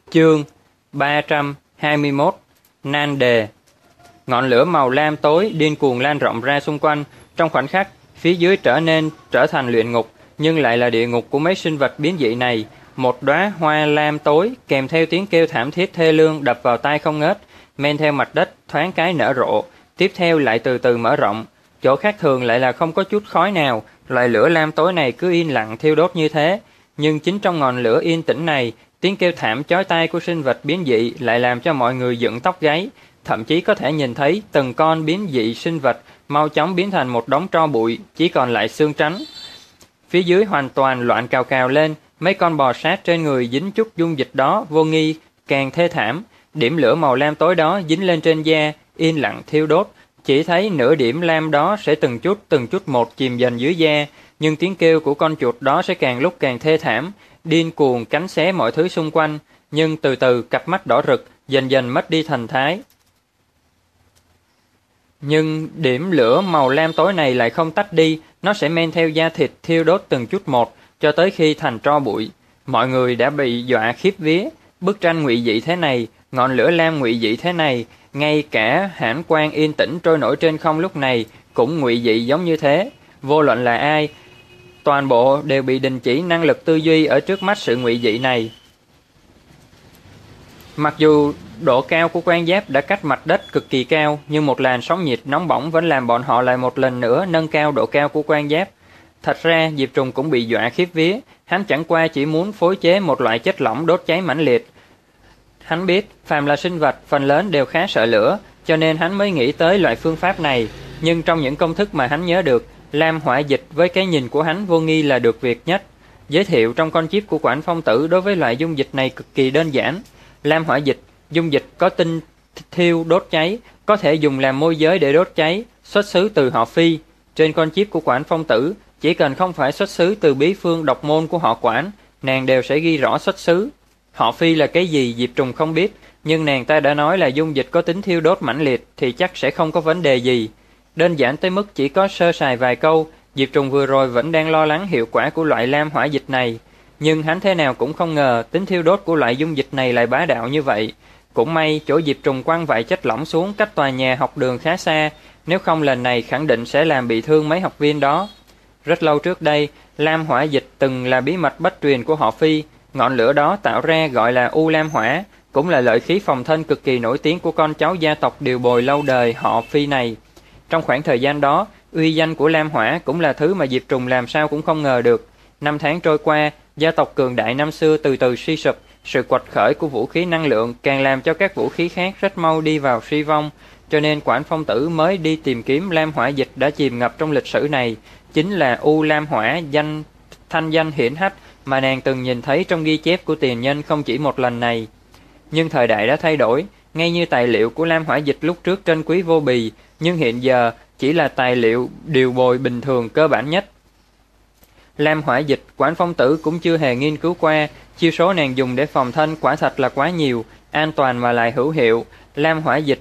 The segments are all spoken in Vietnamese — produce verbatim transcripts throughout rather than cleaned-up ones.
Chương ba trăm hai mươi mốt. Nan đề. Ngọn lửa màu lam tối điên cuồng lan rộng ra xung quanh, trong khoảnh khắc, phía dưới trở nên trở thành luyện ngục, nhưng lại là địa ngục của mấy sinh vật biến dị này. Một đóa hoa lam tối kèm theo tiếng kêu thảm thiết thê lương đập vào tai không ngớt, men theo mặt đất thoáng cái nở rộ, tiếp theo lại từ từ mở rộng. Chỗ khác thường lại là không có chút khói nào, loại lửa lam tối này cứ yên lặng thiêu đốt như thế. Nhưng chính trong ngọn lửa yên tĩnh này, tiếng kêu thảm chói tai của sinh vật biến dị lại làm cho mọi người dựng tóc gáy, thậm chí có thể nhìn thấy từng con biến dị sinh vật mau chóng biến thành một đống tro bụi, chỉ còn lại xương trắng. Phía dưới hoàn toàn loạn cào cào lên, mấy con bò sát trên người dính chút dung dịch đó vô nghi càng thê thảm. Điểm lửa màu lam tối đó dính lên trên da, yên lặng thiêu đốt, chỉ thấy nửa điểm lam đó sẽ từng chút từng chút một chìm dần dưới da, nhưng tiếng kêu của con chuột đó sẽ càng lúc càng thê thảm, điên cuồng cắn xé mọi thứ xung quanh, nhưng từ từ cặp mắt đỏ rực dần dần mất đi thần thái. Nhưng điểm lửa màu lam tối này lại không tách đi, nó sẽ men theo da thịt thiêu đốt từng chút một, cho tới khi thành tro bụi. Mọi người đã bị dọa khiếp vía, bức tranh ngụy dị thế này, ngọn lửa lam ngụy dị thế này, ngay cả hãn quang yên tĩnh trôi nổi trên không lúc này cũng ngụy dị giống như thế. Vô luận là ai, toàn bộ đều bị đình chỉ năng lực tư duy ở trước mắt sự ngụy dị này. Mặc dù độ cao của quan giáp đã cách mặt đất cực kỳ cao, nhưng một làn sóng nhiệt nóng bỏng vẫn làm bọn họ lại một lần nữa nâng cao độ cao của quan giáp. Thật ra Diệp Trùng cũng bị dọa khiếp vía, hắn chẳng qua chỉ muốn phối chế một loại chất lỏng đốt cháy mãnh liệt. Hắn biết phàm là sinh vật phần lớn đều khá sợ lửa, cho nên hắn mới nghĩ tới loại phương pháp này, nhưng trong những công thức mà hắn nhớ được, lam hỏa dịch với cái nhìn của hắn vô nghi là được việc nhất. Giới thiệu trong con chip của Quản Phong Tử đối với loại dung dịch này cực kỳ đơn giản. Lam hỏa dịch, dung dịch có tinh thiêu đốt cháy, có thể dùng làm môi giới để đốt cháy, xuất xứ từ họ Phi. Trên con chip của Quản Phong Tử, chỉ cần không phải xuất xứ từ bí phương độc môn của họ Quản, nàng đều sẽ ghi rõ xuất xứ. Họ Phi là cái gì Diệp Trùng không biết, nhưng nàng ta đã nói là dung dịch có tính thiêu đốt mãnh liệt thì chắc sẽ không có vấn đề gì. Đơn giản tới mức chỉ có sơ sài vài câu, Diệp Trùng vừa rồi vẫn đang lo lắng hiệu quả của loại lam hỏa dịch này. Nhưng hắn thế nào cũng không ngờ tính thiêu đốt của loại dung dịch này lại bá đạo như vậy. Cũng may chỗ Diệp Trùng quăng vài chất lỏng xuống cách tòa nhà học đường khá xa, nếu không lần này khẳng định sẽ làm bị thương mấy học viên đó. Rất lâu trước đây, lam hỏa dịch từng là bí mật bất truyền của họ Phi. Ngọn lửa đó tạo ra gọi là U Lam Hỏa, cũng là lợi khí phòng thân cực kỳ nổi tiếng của con cháu gia tộc điều bồi lâu đời họ Phi này. Trong khoảng thời gian đó, uy danh của Lam Hỏa cũng là thứ mà Diệp Trùng làm sao cũng không ngờ được. Năm tháng trôi qua, gia tộc cường đại năm xưa từ từ suy sụp, sự quật khởi của vũ khí năng lượng càng làm cho các vũ khí khác rất mau đi vào suy vong, cho nên Quản Phong Tử mới đi tìm kiếm lam hỏa dịch đã chìm ngập trong lịch sử này, chính là U Lam Hỏa, danh thanh danh hiển hách mà nàng từng nhìn thấy trong ghi chép của tiền nhân không chỉ một lần này. Nhưng thời đại đã thay đổi, ngay như tài liệu của lam hỏa dịch lúc trước trân quý vô bì, nhưng hiện giờ chỉ là tài liệu điều bồi bình thường cơ bản nhất. Lam hỏa dịch, Quản Phong Tử cũng chưa hề nghiên cứu qua, chiêu số nàng dùng để phòng thân quả thật là quá nhiều, an toàn mà lại hữu hiệu. Lam hỏa dịch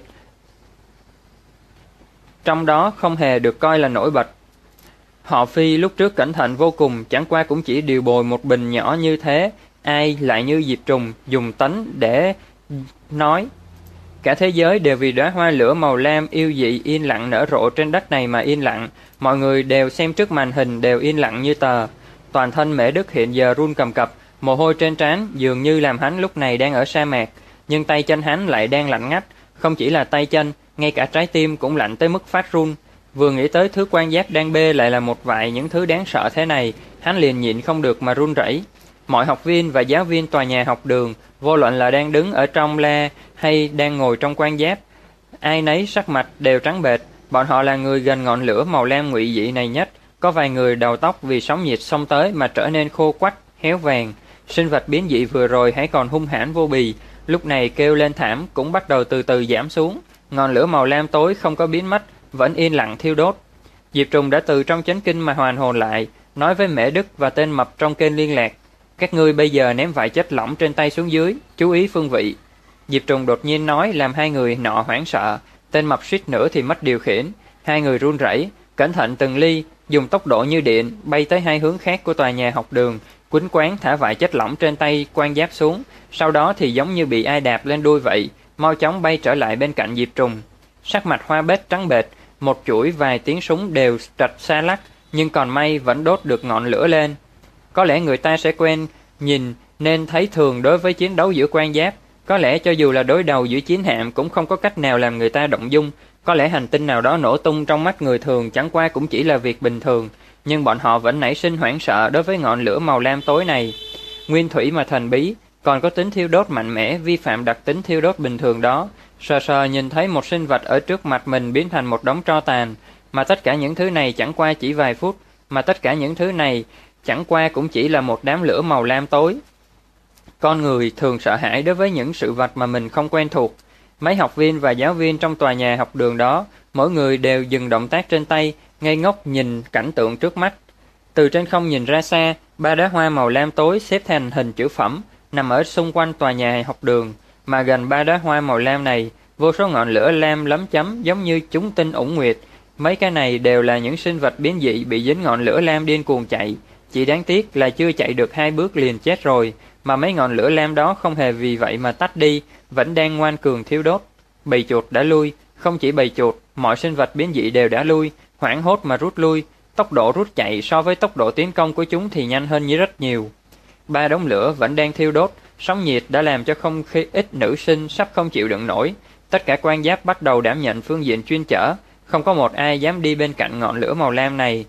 trong đó không hề được coi là nổi bật. Họ Phi lúc trước cẩn thận vô cùng, chẳng qua cũng chỉ điều bồi một bình nhỏ như thế, ai lại như Diệp Trùng dùng tấn để nói. Cả thế giới đều vì đóa hoa lửa màu lam yêu dị yên lặng nở rộ trên đất này mà yên lặng, mọi người đều xem trước màn hình đều yên lặng như tờ. Toàn thân Mễ Đức hiện giờ run cầm cập, mồ hôi trên trán dường như làm hắn lúc này đang ở sa mạc, nhưng tay chân hắn lại đang lạnh ngắt, không chỉ là tay chân, ngay cả trái tim cũng lạnh tới mức phát run. Vừa nghĩ tới thứ quan giác đang bê lại là một vài những thứ đáng sợ thế này, hắn liền nhịn không được mà run rẩy. Mọi học viên và giáo viên tòa nhà học đường, vô luận là đang đứng ở trong la hay đang ngồi trong quan giáp, ai nấy sắc mặt đều trắng bệch. Bọn họ là người gần ngọn lửa màu lam ngụy dị này nhất, có vài người đầu tóc vì sóng nhiệt xông tới mà trở nên khô quắt, héo vàng. Sinh vật biến dị vừa rồi hãy còn hung hãn vô bì, lúc này kêu lên thảm cũng bắt đầu từ từ giảm xuống. Ngọn lửa màu lam tối không có biến mất, vẫn yên lặng thiêu đốt. Diệp Trùng đã từ trong chánh kinh mà hoàn hồn lại, nói với Mễ Đức và tên mập trong kênh liên lạc: các ngươi bây giờ ném vài chất lỏng trên tay xuống dưới, chú ý phương vị. Diệp Trùng đột nhiên nói làm hai người nọ hoảng sợ, tên mập suýt nữa thì mất điều khiển. Hai người run rẩy, cẩn thận từng ly, dùng tốc độ như điện bay tới hai hướng khác của tòa nhà học đường, Quýnh quáng thả vài chất lỏng trên tay quan giáp xuống, sau đó thì giống như bị ai đạp lên đuôi vậy, mau chóng bay trở lại bên cạnh Diệp Trùng. Sắc mặt Hoa Bết trắng bệch, một chuỗi vài tiếng súng đều trạch xa lắc, nhưng còn may vẫn đốt được ngọn lửa lên. Có lẽ người ta sẽ quen nhìn nên thấy thường đối với chiến đấu giữa quan giáp. Có lẽ cho dù là đối đầu giữa chiến hạm cũng không có cách nào làm người ta động dung. Có lẽ hành tinh nào đó nổ tung trong mắt người thường chẳng qua cũng chỉ là việc bình thường, nhưng bọn họ vẫn nảy sinh hoảng sợ đối với ngọn lửa màu lam tối này. Nguyên thủy mà thần bí, còn có tính thiêu đốt mạnh mẽ, vi phạm đặc tính thiêu đốt bình thường đó. Sờ sờ nhìn thấy một sinh vật ở trước mặt mình biến thành một đống tro tàn, mà tất cả những thứ này chẳng qua chỉ vài phút, mà tất cả những thứ này chẳng qua cũng chỉ là một đám lửa màu lam tối. Con người thường sợ hãi đối với những sự vật mà mình không quen thuộc. Mấy học viên và giáo viên trong tòa nhà học đường đó, mỗi người đều dừng động tác trên tay, ngây ngốc nhìn cảnh tượng trước mắt. Từ trên không nhìn ra xa, ba đóa hoa màu lam tối xếp thành hình chữ phẩm, nằm ở xung quanh tòa nhà học đường, mà gần ba đóa hoa màu lam này, vô số ngọn lửa lam lấm chấm giống như chúng tinh ủng nguyệt. Mấy cái này đều là những sinh vật biến dị bị dính ngọn lửa lam điên cuồng chạy. Chỉ đáng tiếc là chưa chạy được hai bước liền chết rồi, mà mấy ngọn lửa lam đó không hề vì vậy mà tắt đi, vẫn đang ngoan cường thiêu đốt. Bầy chuột đã lui, không chỉ bầy chuột, mọi sinh vật biến dị đều đã lui, hoảng hốt mà rút lui. Tốc độ rút chạy so với tốc độ tiến công của chúng thì nhanh hơn như rất nhiều. Ba đống lửa vẫn đang thiêu đốt, sóng nhiệt đã làm cho không khí ít nữ sinh sắp không chịu đựng nổi. Tất cả quan giáp bắt đầu đảm nhận phương diện chuyên chở, không có một ai dám đi bên cạnh ngọn lửa màu lam này.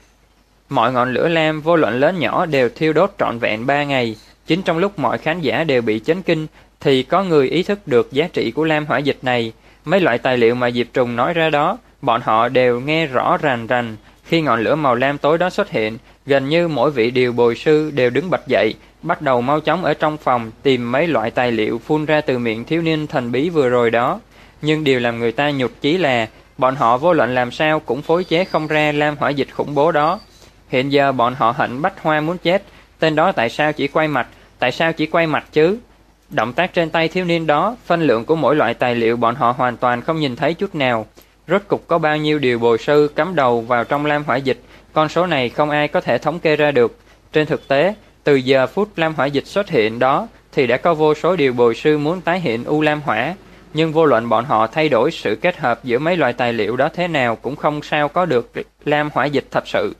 Mọi ngọn lửa lam vô luận lớn nhỏ đều thiêu đốt trọn vẹn ba ngày. Chính trong lúc mọi khán giả đều bị chấn kinh, thì có người ý thức được giá trị của lam hỏa dịch này. Mấy loại tài liệu mà Diệp Trùng nói ra đó, bọn họ đều nghe rõ rành rành. Khi ngọn lửa màu lam tối đó xuất hiện, gần như mỗi vị điều bồi sư đều đứng bật dậy, bắt đầu mau chóng ở trong phòng tìm mấy loại tài liệu phun ra từ miệng thiếu niên thần bí vừa rồi đó. Nhưng điều làm người ta nhục chí là bọn họ vô luận làm sao cũng phối chế không ra lam hỏa dịch khủng bố đó. Hiện giờ bọn họ hận Bách Hoa muốn chết, tên đó tại sao chỉ quay mặt, tại sao chỉ quay mặt chứ? Động tác trên tay thiếu niên đó, phân lượng của mỗi loại tài liệu bọn họ hoàn toàn không nhìn thấy chút nào. Rốt cục có bao nhiêu điều bồi sư cắm đầu vào trong lam hỏa dịch, con số này không ai có thể thống kê ra được. Trên thực tế, từ giờ phút lam hỏa dịch xuất hiện đó, thì đã có vô số điều bồi sư muốn tái hiện u lam hỏa, nhưng vô luận bọn họ thay đổi sự kết hợp giữa mấy loại tài liệu đó thế nào cũng không sao có được lam hỏa dịch thật sự.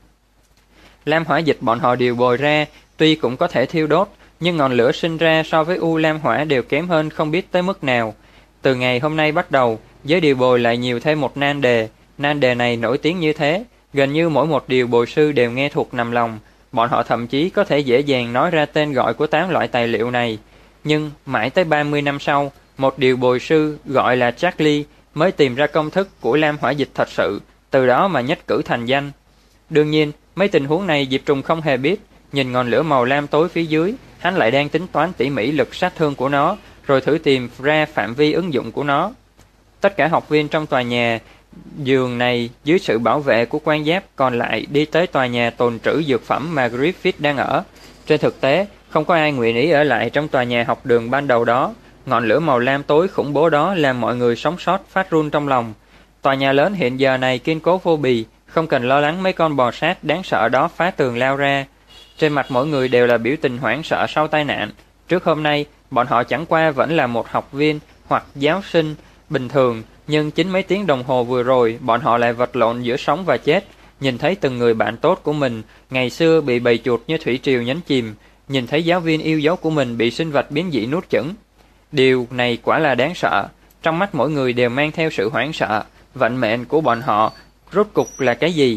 Lam hỏa dịch bọn họ điều bồi ra, tuy cũng có thể thiêu đốt, nhưng ngọn lửa sinh ra so với u lam hỏa đều kém hơn không biết tới mức nào. Từ ngày hôm nay bắt đầu, giới điều bồi lại nhiều thêm một nan đề. Nan đề này nổi tiếng như thế, gần như mỗi một điều bồi sư đều nghe thuộc nằm lòng. Bọn họ thậm chí có thể dễ dàng nói ra tên gọi của tám loại tài liệu này. Nhưng mãi tới ba mươi năm sau, một điều bồi sư gọi là Charlie mới tìm ra công thức của lam hỏa dịch thật sự, từ đó mà nhất cử thành danh. Đương nhiên, mấy tình huống này Diệp Trùng không hề biết. Nhìn ngọn lửa màu lam tối phía dưới, hắn lại đang tính toán tỉ mỉ lực sát thương của nó, rồi thử tìm ra phạm vi ứng dụng của nó. Tất cả học viên trong tòa nhà giường này dưới sự bảo vệ của quan giáp còn lại đi tới tòa nhà tồn trữ dược phẩm mà Griffith đang ở. Trên thực tế, không có ai nguyện ý ở lại trong tòa nhà học đường ban đầu đó. Ngọn lửa màu lam tối khủng bố đó làm mọi người sống sót phát run trong lòng. Tòa nhà lớn hiện giờ này kiên cố vô bì, không cần lo lắng mấy con bò sát đáng sợ đó phá tường lao ra. Trên mặt mỗi người đều là biểu tình hoảng sợ sau tai nạn. Trước hôm nay, bọn họ chẳng qua vẫn là một học viên hoặc giáo sinh bình thường, nhưng chính mấy tiếng đồng hồ vừa rồi, bọn họ lại vật lộn giữa sống và chết. Nhìn thấy từng người bạn tốt của mình ngày xưa bị bầy chuột như thủy triều nhấn chìm, nhìn thấy giáo viên yêu dấu của mình bị sinh vật biến dị nuốt chửng. Điều này quả là đáng sợ. Trong mắt mỗi người đều mang theo sự hoảng sợ. Vận mệnh của bọn họ rốt cục là cái gì?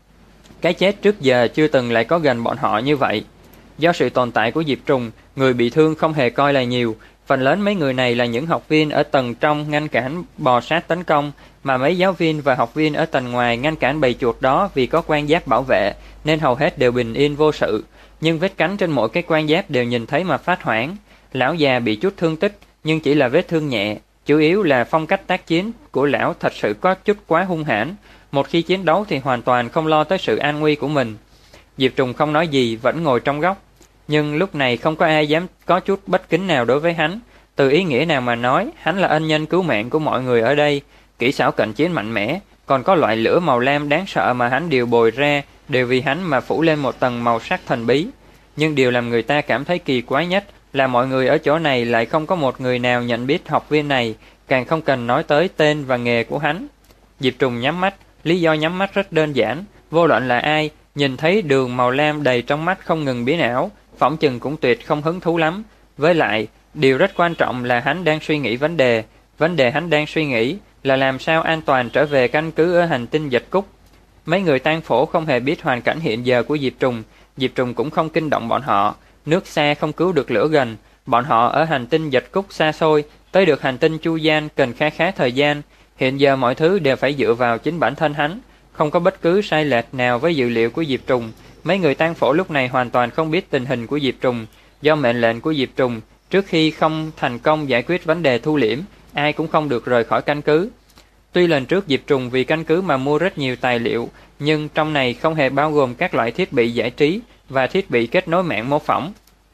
Cái chết trước giờ chưa từng lại có gần bọn họ như vậy. Do sự tồn tại của Diệp Trùng, người bị thương không hề coi là nhiều. Phần lớn mấy người này là những học viên ở tầng trong ngăn cản bò sát tấn công, mà mấy giáo viên và học viên ở tầng ngoài ngăn cản bầy chuột đó vì có quan giáp bảo vệ, nên hầu hết đều bình yên vô sự. Nhưng vết cắn trên mỗi cái quan giáp đều nhìn thấy mà phát hoảng. Lão già bị chút thương tích, nhưng chỉ là vết thương nhẹ. Chủ yếu là phong cách tác chiến của lão thật sự có chút quá hung hãn. Một khi chiến đấu thì hoàn toàn không lo tới sự an nguy của mình. Diệp Trùng không nói gì, vẫn ngồi trong góc. Nhưng lúc này không có ai dám có chút bất kính nào đối với hắn. Từ ý nghĩa nào mà nói, hắn là ân nhân cứu mạng của mọi người ở đây. Kỹ xảo cận chiến mạnh mẽ, còn có loại lửa màu lam đáng sợ mà hắn điều bồi ra, đều vì hắn mà phủ lên một tầng màu sắc thần bí. Nhưng điều làm người ta cảm thấy kỳ quái nhất là mọi người ở chỗ này lại không có một người nào nhận biết học viên này, càng không cần nói tới tên và nghề của hắn. Diệp Trùng nhắm mắt, lý do nhắm mắt rất đơn giản, vô luận là ai, nhìn thấy đường màu lam đầy trong mắt không ngừng biến ảo, phỏng chừng cũng tuyệt không hứng thú lắm. Với lại, điều rất quan trọng là hắn đang suy nghĩ vấn đề, vấn đề hắn đang suy nghĩ là làm sao an toàn trở về căn cứ ở hành tinh Dịch Cúc. Mấy người tang phổ không hề biết hoàn cảnh hiện giờ của Diệp Trùng, Diệp Trùng cũng không kinh động bọn họ, nước xa không cứu được lửa gần, bọn họ ở hành tinh Dịch Cúc xa xôi, tới được hành tinh Chu Gian cần khá khá thời gian, hiện giờ mọi thứ đều phải dựa vào chính bản thân hắn, không có bất cứ sai lệch nào với dữ liệu của Diệp Trùng. Mấy người tang phổ lúc này hoàn toàn không biết tình hình của Diệp Trùng, do mệnh lệnh của Diệp Trùng, trước khi không thành công giải quyết vấn đề thu liễm, ai cũng không được rời khỏi căn cứ. Tuy lần trước Diệp Trùng vì căn cứ mà mua rất nhiều tài liệu, nhưng trong này không hề bao gồm các loại thiết bị giải trí và thiết bị kết nối mạng mô phỏng.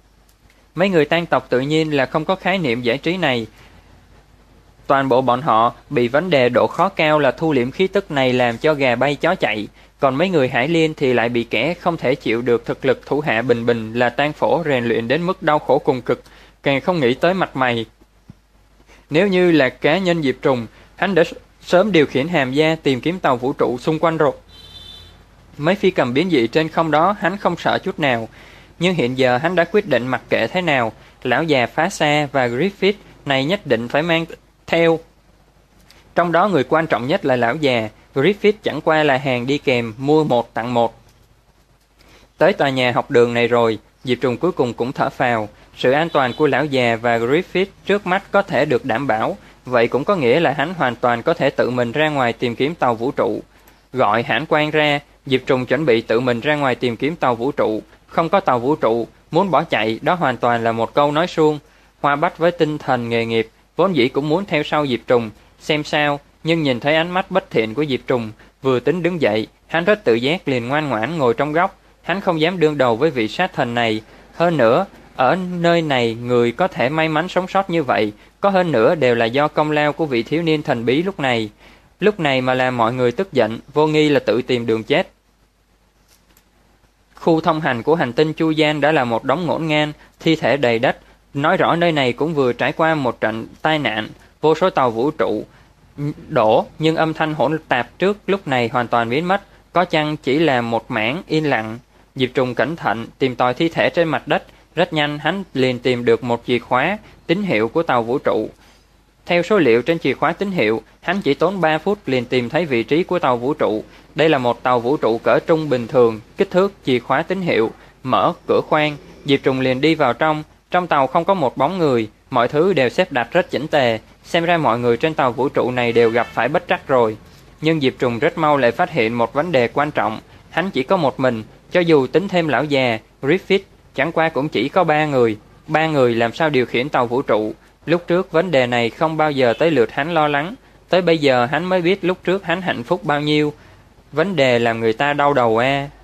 Mấy người tang tộc tự nhiên là không có khái niệm giải trí này. Toàn bộ bọn họ bị vấn đề độ khó cao là thu liễm khí tức này làm cho gà bay chó chạy, còn mấy người Hải Liên thì lại bị kẻ không thể chịu được thực lực thủ hạ bình bình là tang phổ rèn luyện đến mức đau khổ cùng cực, càng không nghĩ tới mặt mày. Nếu như là cá nhân Diệp Trùng, hắn đã sớm điều khiển hàm gia tìm kiếm tàu vũ trụ xung quanh rồi. Mấy phi cầm biến dị trên không đó hắn không sợ chút nào, nhưng hiện giờ hắn đã quyết định mặc kệ thế nào, lão già phá xa và Griffith này nhất định phải mang theo. Trong đó người quan trọng nhất là lão già, Griffith chẳng qua là hàng đi kèm, mua một tặng một. Tới tòa nhà học đường này rồi, Diệp Trùng cuối cùng cũng thở phào, sự an toàn của lão già và Griffith trước mắt có thể được đảm bảo, vậy cũng có nghĩa là hắn hoàn toàn có thể tự mình ra ngoài tìm kiếm tàu vũ trụ. Gọi hãn quan ra, Diệp Trùng chuẩn bị tự mình ra ngoài tìm kiếm tàu vũ trụ, không có tàu vũ trụ, muốn bỏ chạy đó hoàn toàn là một câu nói suông. Hoa Bách với tinh thần nghề nghiệp, vốn dĩ cũng muốn theo sau Diệp Trùng, xem sao, nhưng nhìn thấy ánh mắt bất thiện của Diệp Trùng, vừa tính đứng dậy, hắn rất tự giác liền ngoan ngoãn ngồi trong góc, hắn không dám đương đầu với vị sát thần này. Hơn nữa, ở nơi này người có thể may mắn sống sót như vậy, có hơn nữa đều là do công lao của vị thiếu niên thần bí lúc này. Lúc này mà làm mọi người tức giận, vô nghi là tự tìm đường chết. Khu thông hành của hành tinh Chu Gian đã là một đống ngổn ngang, thi thể đầy đất, nói rõ nơi này cũng vừa trải qua một trận tai nạn, vô số tàu vũ trụ đổ, nhưng âm thanh hỗn tạp trước lúc này hoàn toàn biến mất, có chăng chỉ là một mảng yên lặng. Diệp Trùng cẩn thận tìm tòi thi thể trên mặt đất, rất nhanh hắn liền tìm được một chìa khóa tín hiệu của tàu vũ trụ. Theo số liệu trên chìa khóa tín hiệu, hắn chỉ tốn ba phút liền tìm thấy vị trí của tàu vũ trụ. Đây là một tàu vũ trụ cỡ trung bình thường, kích thước chìa khóa tín hiệu, mở cửa khoang, Diệp Trùng liền đi vào trong. Trong tàu không có một bóng người, mọi thứ đều xếp đặt rất chỉnh tề, xem ra mọi người trên tàu vũ trụ này đều gặp phải bất trắc rồi. Nhưng Diệp Trùng rất mau lại phát hiện một vấn đề quan trọng, hắn chỉ có một mình, cho dù tính thêm lão già, Griffith, chẳng qua cũng chỉ có ba người, ba người làm sao điều khiển tàu vũ trụ. Lúc trước vấn đề này không bao giờ tới lượt hắn lo lắng, tới bây giờ hắn mới biết lúc trước hắn hạnh phúc bao nhiêu. Vấn đề làm người ta đau đầu a.